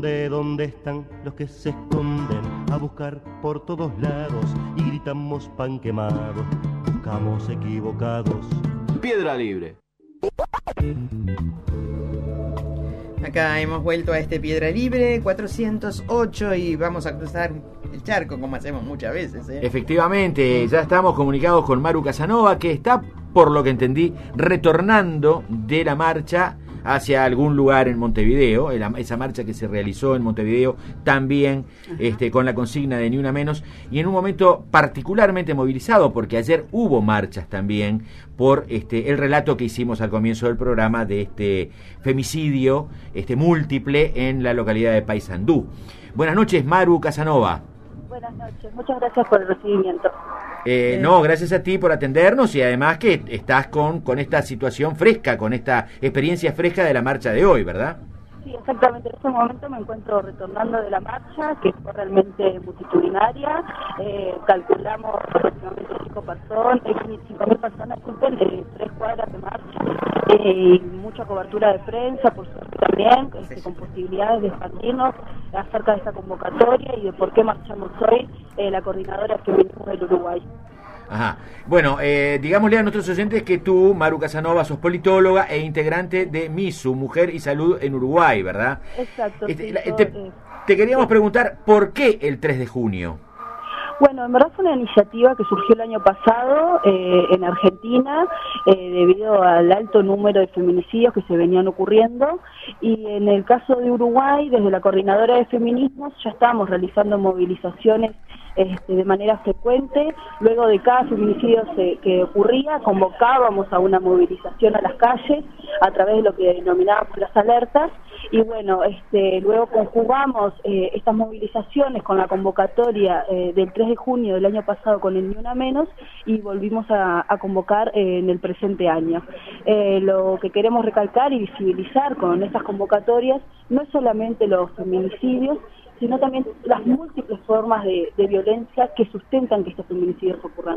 ¿Dónde están los que se esconden a buscar por todos lados y gritamos pan quemado? Buscamos equivocados. Piedra Libre. Acá hemos vuelto a este Piedra Libre 408 y vamos a cruzar el charco como hacemos muchas veces, ¿eh? Efectivamente, ya estamos comunicados con Maru Casanova, que está, por lo que entendí, retornando de la marcha hacia algún lugar en Montevideo, esa marcha que se realizó en Montevideo también con la consigna de Ni Una Menos, y en un momento particularmente movilizado, porque ayer hubo marchas también por el relato que hicimos al comienzo del programa de este femicidio múltiple en la localidad de Paysandú. Buenas noches, Maru Casanova. Buenas noches, muchas gracias por el recibimiento. No, gracias a ti por atendernos y además que estás con esta situación fresca, con esta experiencia fresca de la marcha de hoy, ¿verdad? Sí, exactamente. En este momento me encuentro retornando de la marcha, que fue realmente multitudinaria. Calculamos aproximadamente 5.000 personas, disculpen, 3 cuadras de marcha, y mucha cobertura de prensa, por suerte también, con posibilidades de expandirnos acerca de esta convocatoria y de por qué marchamos hoy la Coordinadora de Feminismo del Uruguay. Ajá. Bueno, digámosle a nuestros oyentes que tú, Maru Casanova, sos politóloga e integrante de MISU, Mujer y Salud en Uruguay, ¿verdad? Exacto. Sí, te queríamos preguntar, ¿por qué el 3 de junio? Bueno, en verdad fue una iniciativa que surgió el año pasado en Argentina debido al alto número de feminicidios que se venían ocurriendo, y en el caso de Uruguay, desde la Coordinadora de Feminismos ya estábamos realizando movilizaciones de manera frecuente. Luego de cada feminicidio que ocurría, convocábamos a una movilización a las calles a través de lo que denominábamos las alertas, y bueno, luego conjugamos estas movilizaciones con la convocatoria del 3 de junio del año pasado con el Ni Una Menos, y volvimos a convocar en el presente año. Lo que queremos recalcar y visibilizar con estas convocatorias no es solamente los feminicidios, sino también las múltiples formas de violencia que sustentan que estos feminicidios ocurran.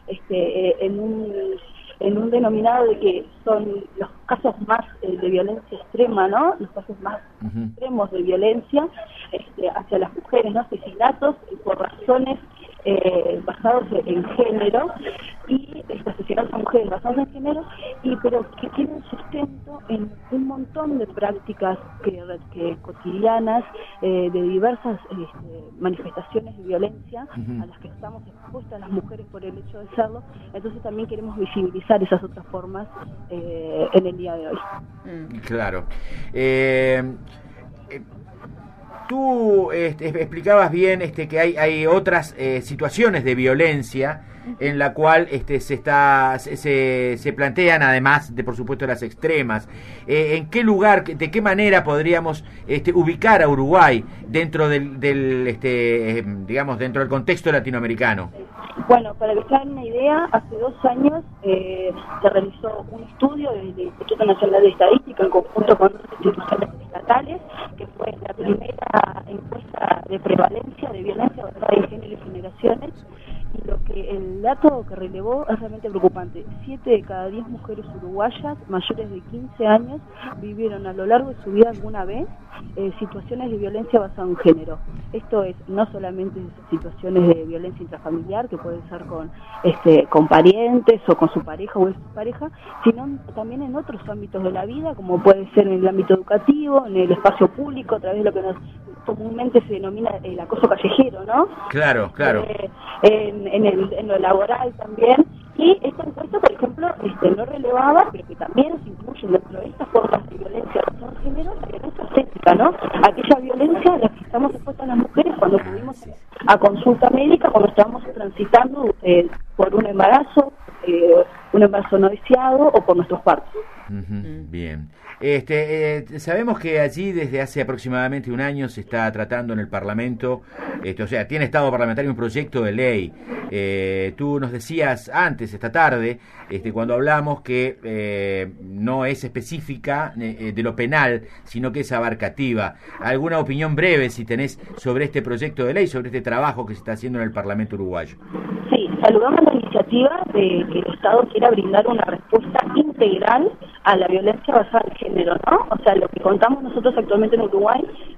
En un denominado de que son los casos más de violencia extrema, ¿no? Los casos más extremos de violencia hacia las mujeres, ¿no? Asesinatos por razones basados en género, y asesinatos a mujeres basados en género, pero que tienen sustento en un montón de prácticas que cotidianas, de diversas manifestaciones de violencia a las que estamos expuestas las mujeres por el hecho de serlo. Entonces también queremos visibilizar esas otras formas en el día de hoy. Claro. Tú explicabas bien que hay otras situaciones de violencia en la cual se plantean, además de, por supuesto, las extremas. ¿En qué lugar, de qué manera podríamos ubicar a Uruguay dentro digamos, dentro del contexto latinoamericano? Bueno, para que se hagan una idea, hace 2 años se realizó un estudio del Instituto Nacional de Estadística en conjunto con otras instituciones estatales, que fue la primera encuesta de prevalencia de violencia basada en género y generaciones, y el dato que relevó es realmente preocupante. 7 de cada 10 mujeres uruguayas mayores de 15 años vivieron a lo largo de su vida alguna vez situaciones de violencia basada en género. Esto es no solamente situaciones de violencia intrafamiliar, que puede ser con parientes o con su pareja o expareja, sino también en otros ámbitos de la vida, como puede ser en el ámbito educativo, en el espacio público, a través de lo que comúnmente se denomina el acoso callejero, ¿no? Claro, claro. En lo laboral también. Y esta encuesta, por ejemplo, no relevaba, pero que también se incluye dentro de estas formas de violencia de género, la violencia estética, ¿no? Aquella violencia a la que estamos expuestas las mujeres cuando acudimos a consulta médica, cuando estamos transitando por un embarazo no deseado o por nuestros partos. Bien. Sabemos que allí desde hace aproximadamente 1 año se está tratando en el Parlamento, o sea, tiene estado parlamentario un proyecto de ley. Tú nos decías antes, esta tarde, cuando hablamos, que no es específica de lo penal, sino que es abarcativa. ¿Alguna opinión breve, si tenés, sobre este proyecto de ley, sobre este trabajo que se está haciendo en el Parlamento uruguayo? Sí, saludamos la iniciativa de que el Estado quiera brindar una respuesta integral a la violencia basada en género, ¿no? O sea, lo que contamos nosotros actualmente en Uruguay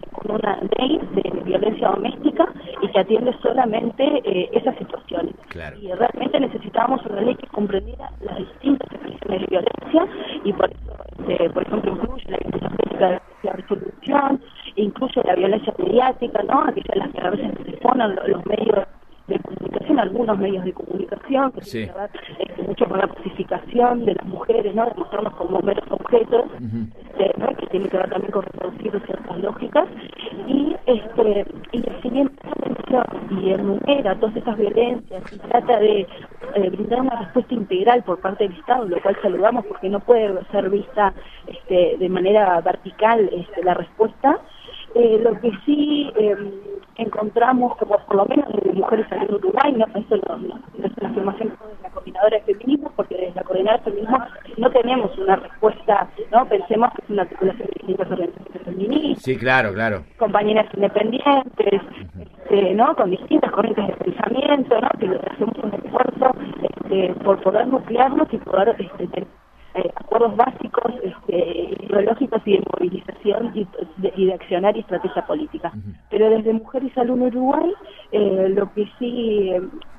con una ley de violencia doméstica y que atiende solamente esas situaciones. Claro. Y realmente necesitábamos una ley que comprendiera las distintas expresiones de violencia y por eso, por ejemplo, incluye la violencia física de la resolución, incluye la violencia mediática, ¿no? Aquellas las que a veces se ponen los medios de comunicación, algunos medios de comunicación, que tienen que ver mucho con la cosificación de las mujeres, ¿no? De mostrarnos como meros objetos, ¿no? Que tiene que ver también con reproducir ciertas lógicas, y si bien y enumera todas estas violencias y trata de brindar una respuesta integral por parte del Estado, lo cual saludamos porque no puede ser vista de manera vertical la respuesta. Lo que sí encontramos, como por lo menos desde Mujeres Salud Uruguay, no, eso no es una afirmación de la Coordinadora de Feminismo, porque desde la Coordinadora de Feminismo no tenemos una respuesta, ¿no? Pensemos que es una articulación de distintas organizaciones feministas. Sí, claro. Compañeras independientes, ¿no? Con distintas corrientes de pensamiento, ¿no? Que hacemos un esfuerzo por poder nuclearnos y poder tener acuerdos básicos ideológicos y de movilización y de accionar y estrategia política. Pero desde Mujeres y Salud Uruguay, lo que sí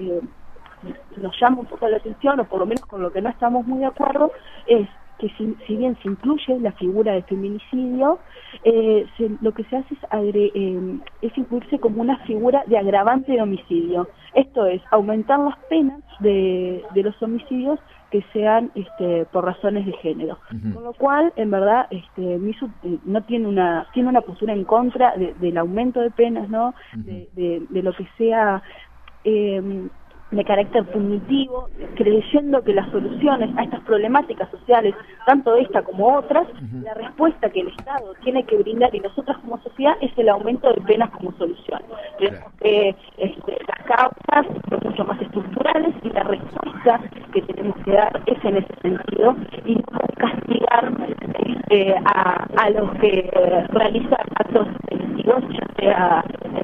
nos llama un poco la atención, o por lo menos con lo que no estamos muy de acuerdo, es que si bien se incluye la figura de feminicidio, lo que se hace es incluirse como una figura de agravante de homicidio. Esto es, aumentar las penas de los homicidios que sean por razones de género. Con lo cual, en verdad, MISU no tiene una postura en contra del aumento de penas, ¿no? De lo que sea de carácter punitivo, creyendo que las soluciones a estas problemáticas sociales, tanto esta como otras, la respuesta que el Estado tiene que brindar y nosotros como sociedad es el aumento de penas como solución. Creemos que las causas son mucho más estructurales y la respuesta que tenemos que dar es en ese sentido y no castigar a los que realizan actos delictivos, ya sea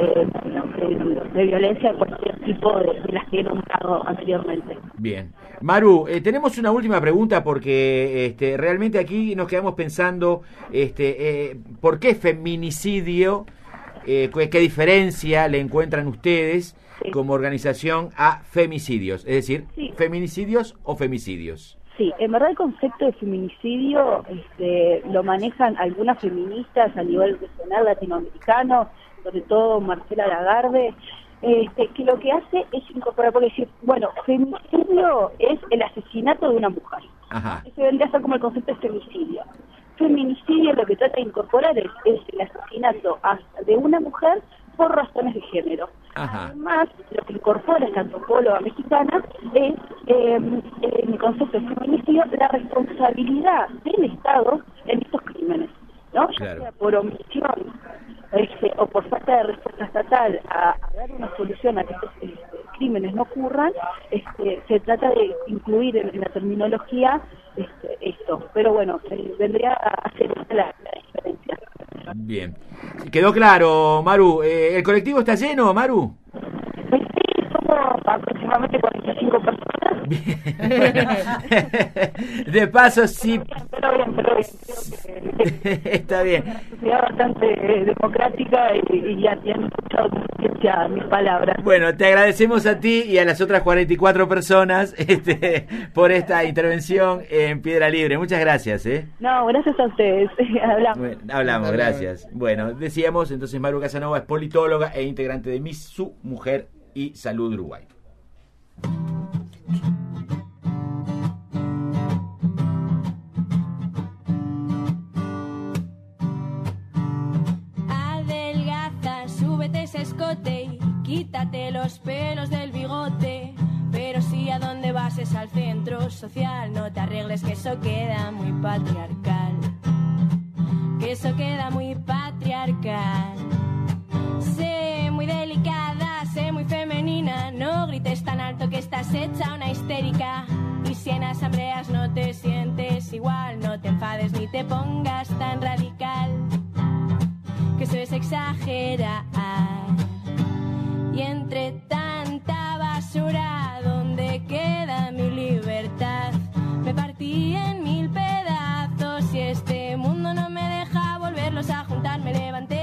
de violencia de cualquier tipo de las que he nombrado anteriormente. Bien. Maru, tenemos una última pregunta porque realmente aquí nos quedamos pensando ¿por qué feminicidio? ¿Qué diferencia le encuentran ustedes como organización a femicidios? Es decir, ¿feminicidios o femicidios? Sí, en verdad el concepto de feminicidio lo manejan algunas feministas a nivel regional latinoamericano, sobre todo Marcela Lagarde, que lo que hace es incorporar, por decir, bueno, femicidio es el asesinato de una mujer. Ajá. Ese vendría a ser como el concepto de femicidio. Feminicidio lo que trata de incorporar es el asesinato de una mujer por razones de género. Ajá. Además, lo que incorpora esta antropóloga mexicana es, en el concepto de feminicidio, la responsabilidad del Estado en estos crímenes, ¿no? Ya sea por omisión o por falta de respuesta estatal a dar una solución a que estos crímenes no ocurran, se trata de incluir en la terminología esto. Pero bueno, vendría a ser la diferencia. Bien. Quedó claro, Maru. ¿El colectivo está lleno, Maru? Sí, somos aproximadamente 45 personas. Bien. De paso, sí. Pero bien. Está bien. Es una sociedad bastante democrática y ya han escuchado con conciencia mis palabras. Bueno, te agradecemos a ti y a las otras 44 personas por esta intervención en Piedra Libre. Muchas gracias. No, gracias a ustedes. Hablamos. Bueno, hablamos, gracias. Bueno, decíamos entonces Maru Casanova es politóloga e integrante de MISU, Mujer y Salud Uruguay. Adelgaza, súbete ese escote y quítate los pelos del bigote. Pero si a dónde vas es al centro social, no te arregles que eso queda muy patriarcal. Que eso queda muy patriarcal. Sé muy delicada, sé muy femenina, no grites tan alto que estás hecha una histérica. Y si en asambleas no te sientes igual, no te enfades ni te pongas tan radical. Que eso es exagerar. Y entre tanta basura, ¿dónde queda mi libertad? Me partí en 1000 pedazos y este mundo no me deja volverlos a juntar. Me levanté